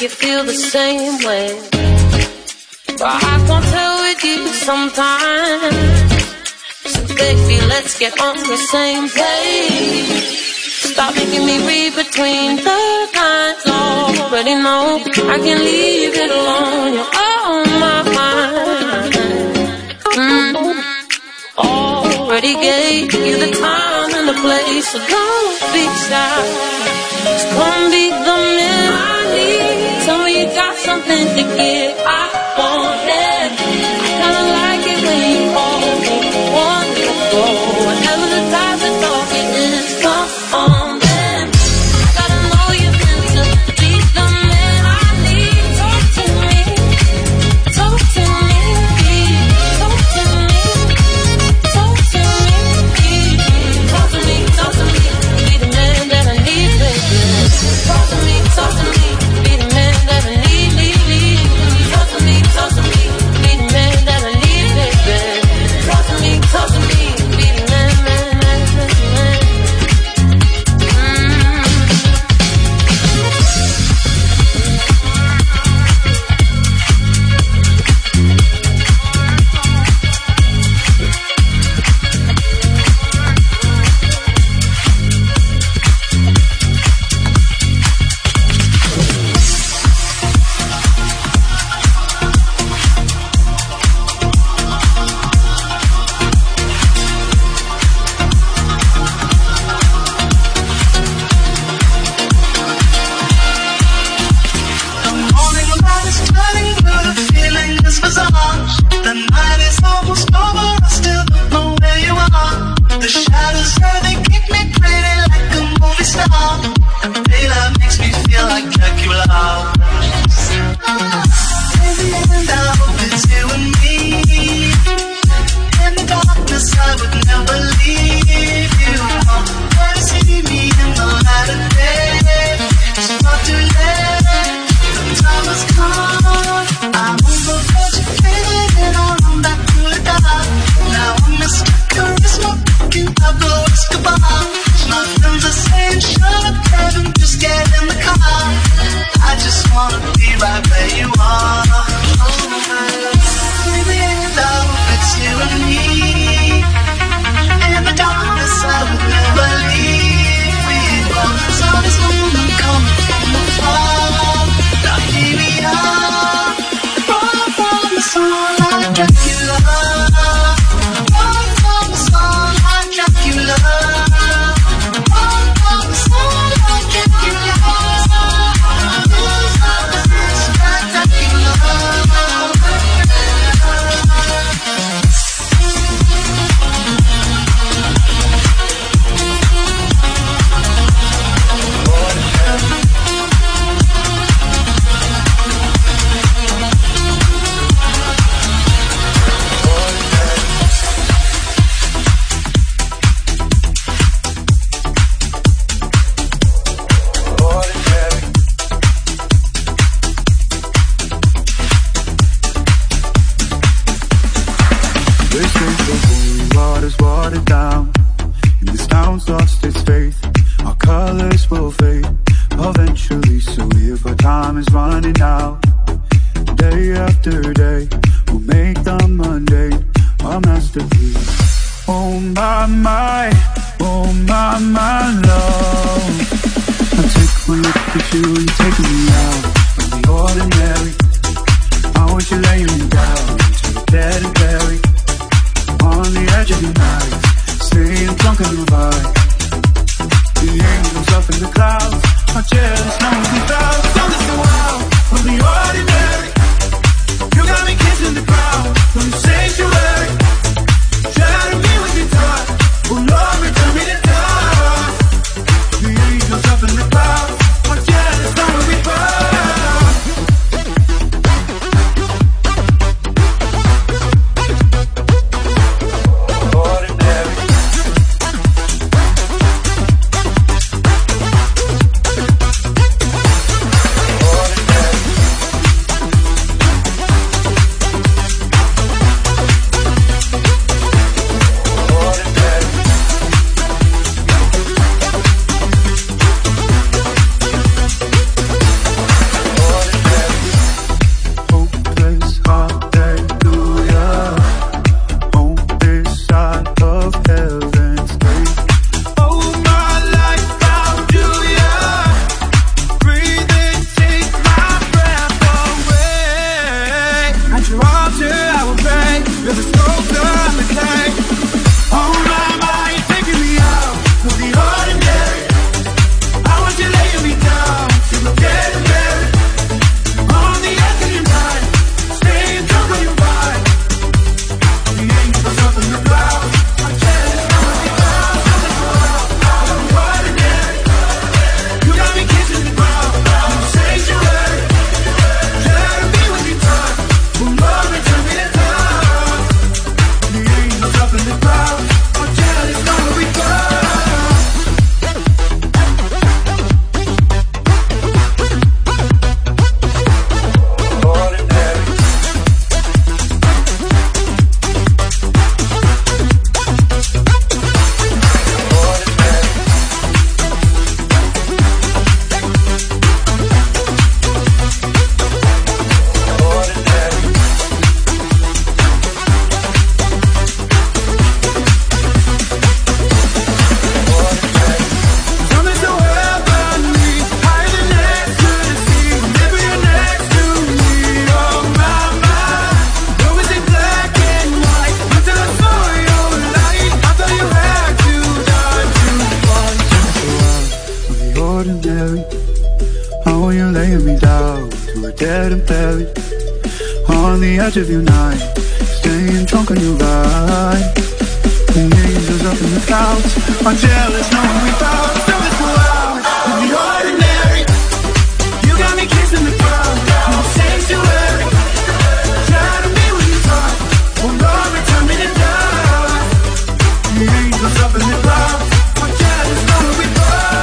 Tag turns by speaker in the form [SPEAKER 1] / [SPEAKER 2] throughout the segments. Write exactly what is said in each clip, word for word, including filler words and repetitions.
[SPEAKER 1] you feel the same way. But I can't tell with you sometimes. So baby, let's get on the same page. Stop making me read between the lines. Already know I can leave it alone. You're on my mind. Mm. Already gave you the time and the place, so don't be shy. Just come be the man I need. Tell me you got something to give. I want it. I kinda like it when you call me. Want to go whenever the times are talking is. Come on then. I gotta know you're meant to be the man I need. Talk to me. Talk to me. Talk to me. Talk to me. Talk to me. Talk to me. Be the man that I need, baby. Talk to me. Talk to me. Be the man that I need, need, need. Talk to me. Talk to me. Be the man that I need, baby. Talk to me. Talk to me. Be the man, man, man, man, man.
[SPEAKER 2] laying me down to a dead and buried on the edge of your night, staying drunk on your ride. And angels up in the clouds are jealous knowing we found something wild in the ordinary. You got me kissing the ground in the sanctuary. Try to be what you thought, oh Lord, return me to die. The angels up in the clouds are jealous knowing we found.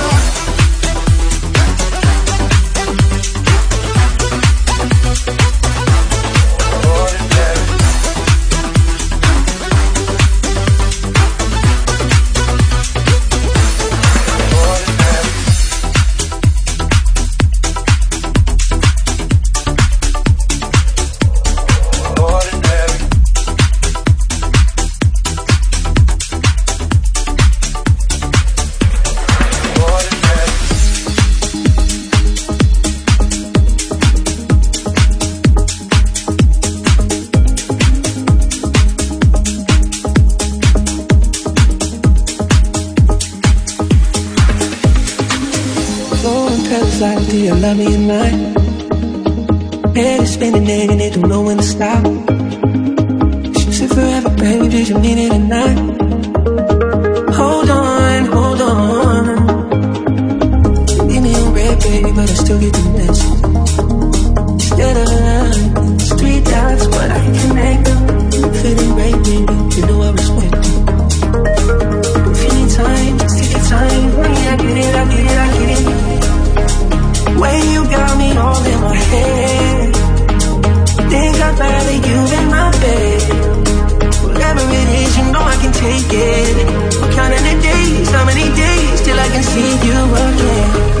[SPEAKER 3] Do you love me at night? Head is spinning and it don't know when to stop. Should say forever, baby, did you mean it or not? Hold on, hold on. Give me a red, baby, but I still get the message. Instead of lines, three dots, but I can connect them. Feeling great, baby, you know I respect it. If you need time, just take your time. I get it, I get it, I get it. Way you got me all in my head. Think I'd rather you in my bed. Whatever it is, you know I can take it. I'm counting the days, how many days till I can see you again.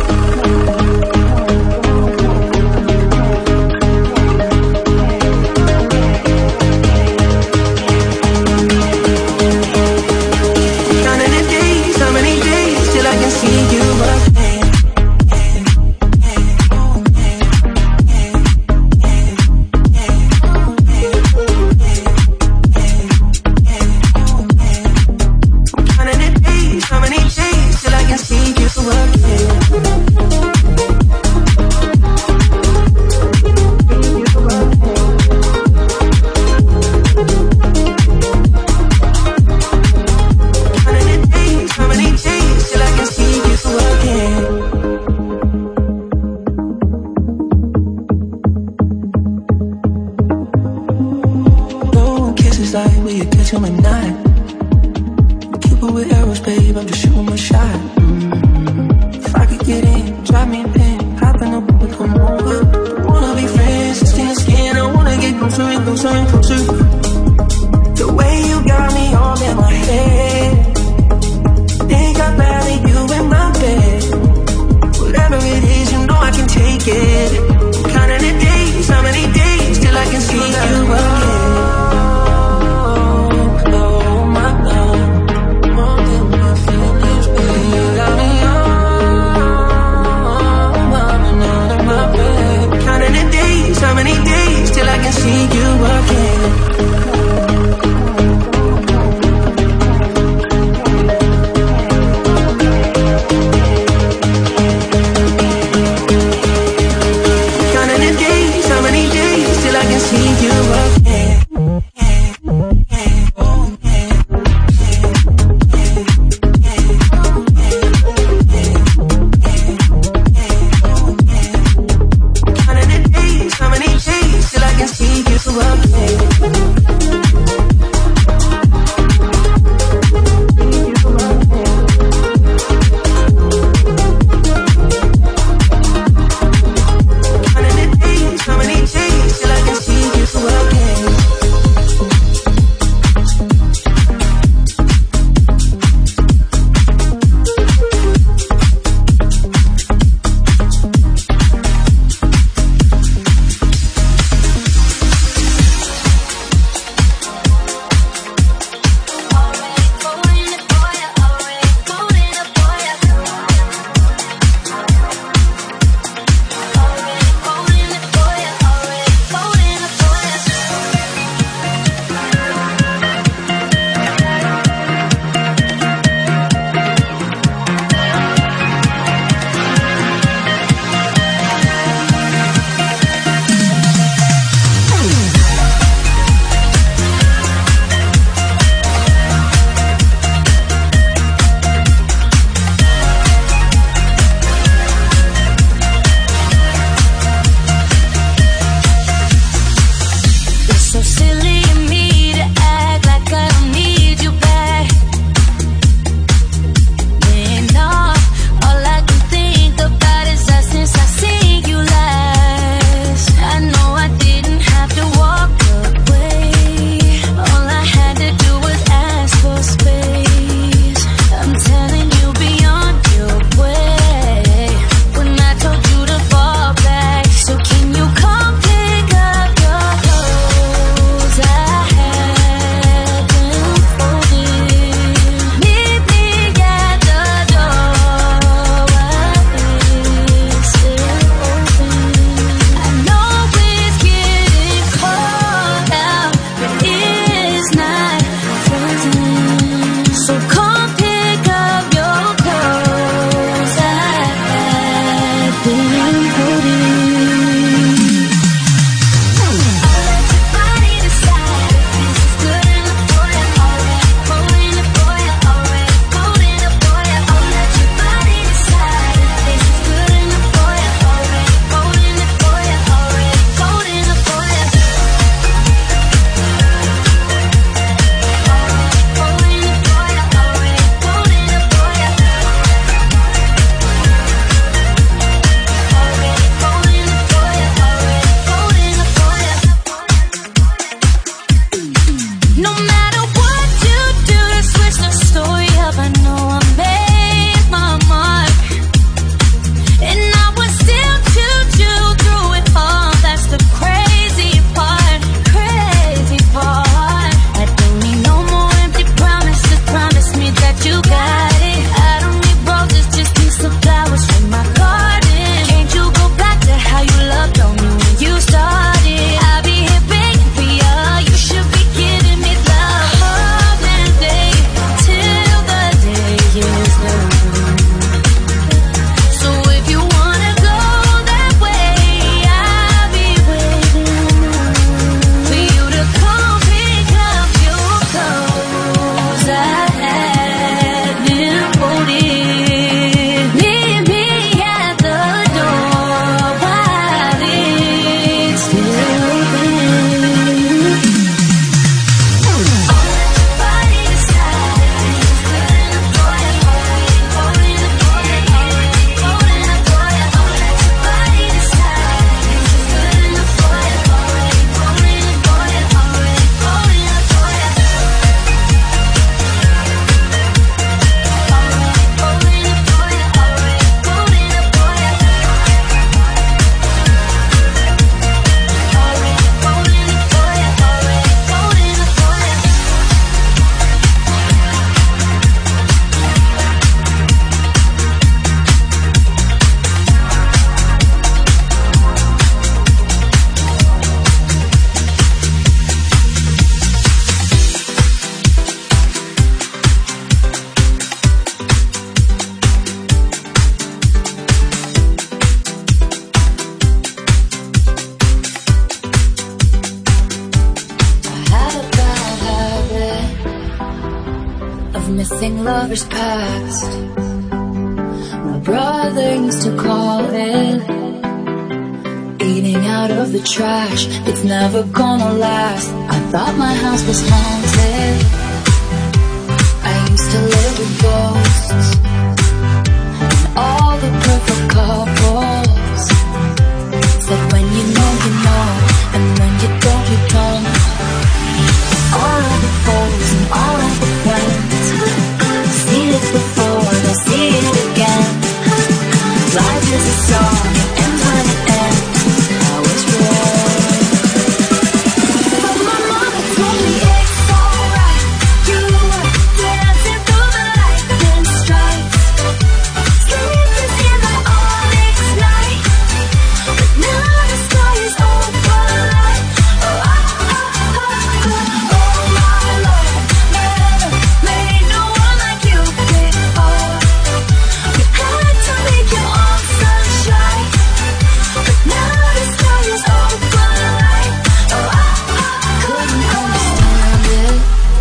[SPEAKER 4] missing lovers past. My brother used to call it eating out of the trash. It's never gonna last. I thought my house was haunted. I used to live with ghosts and all the perfect couples. Said when you know, you know, and when you don't, you don't. All of the foes and all of the friends, seen it before, they'll see it again. Life is a song, it ends when it ends. How it's wrong. But my mama told me it's alright. You were dancing through the lightning strikes, sleepless in the onyx night. But now the sky is open light. Oh, I, I, I, I, oh my Lord, never made no one like you before. You had to make your own sunshine, but now the sky is open light. Oh, I, I couldn't understand it,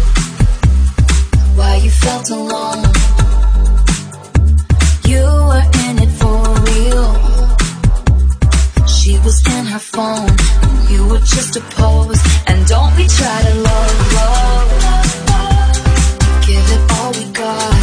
[SPEAKER 4] why you felt alone. You were in it for real. She was in her phone, and you were just a pose. And don't we try to love, love, give it all we got.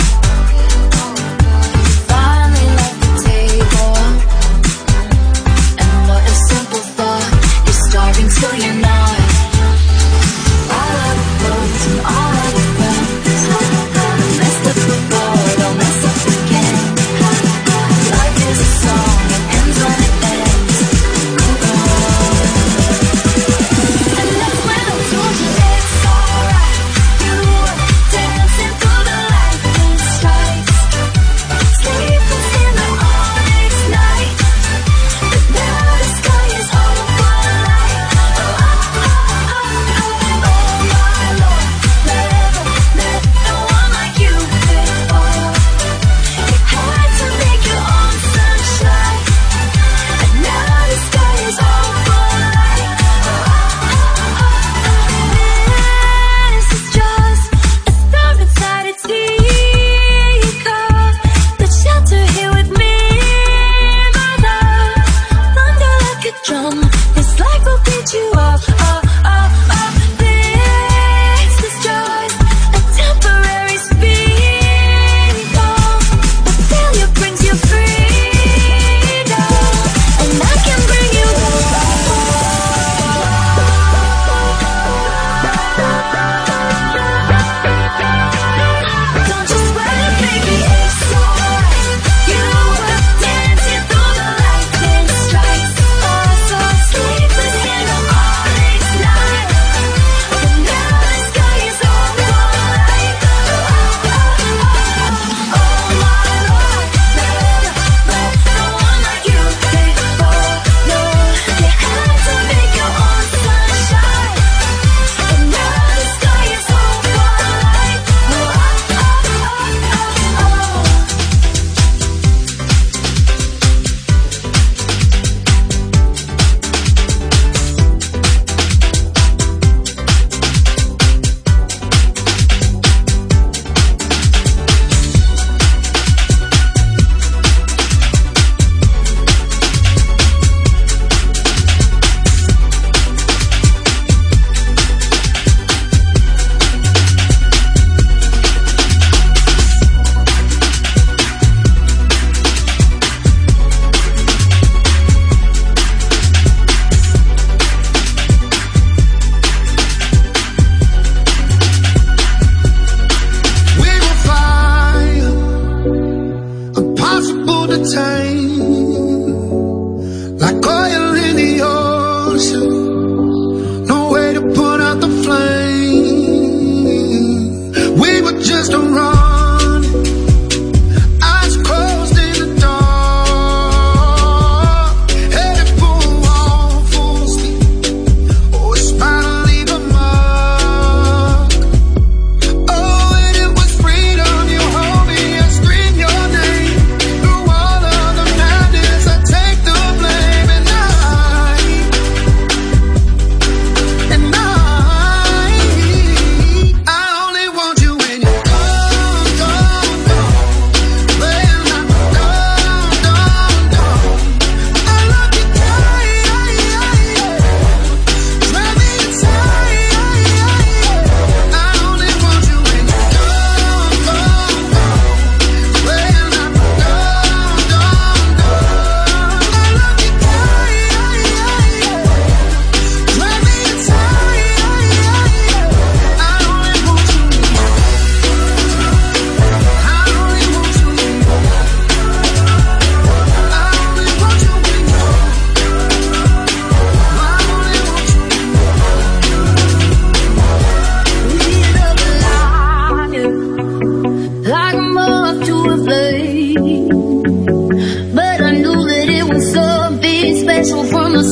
[SPEAKER 4] Finally left the table, and what a simple thought. You're starving till you're not. All of the clothes and all of the friends, messed up before, they'll mess up again. Life is a song, it ends when it ends. Move on. And that's when I told you it's alright. You were dancing through the lightning strikes, sleepless in the onyx night. But now the sky is open light. Oh, I, I, I, I, oh my Lord, never met no one like you before. You had to make your own sunshine, and now the sky is open light. Oh, I, I, I, this is just a storm inside its echo. The shelter here with me, my love. Thunder like a drum, this life will beat you up. Oh, oh, oh. This is just a temporary speed bump, but failure brings you freedom, and I can bring you Don't you sweat it, baby, it's alright. You were dancing through the lightning strikes, oh so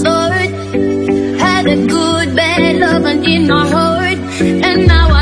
[SPEAKER 5] Lord. Had a good, bad love and in my heart, and now I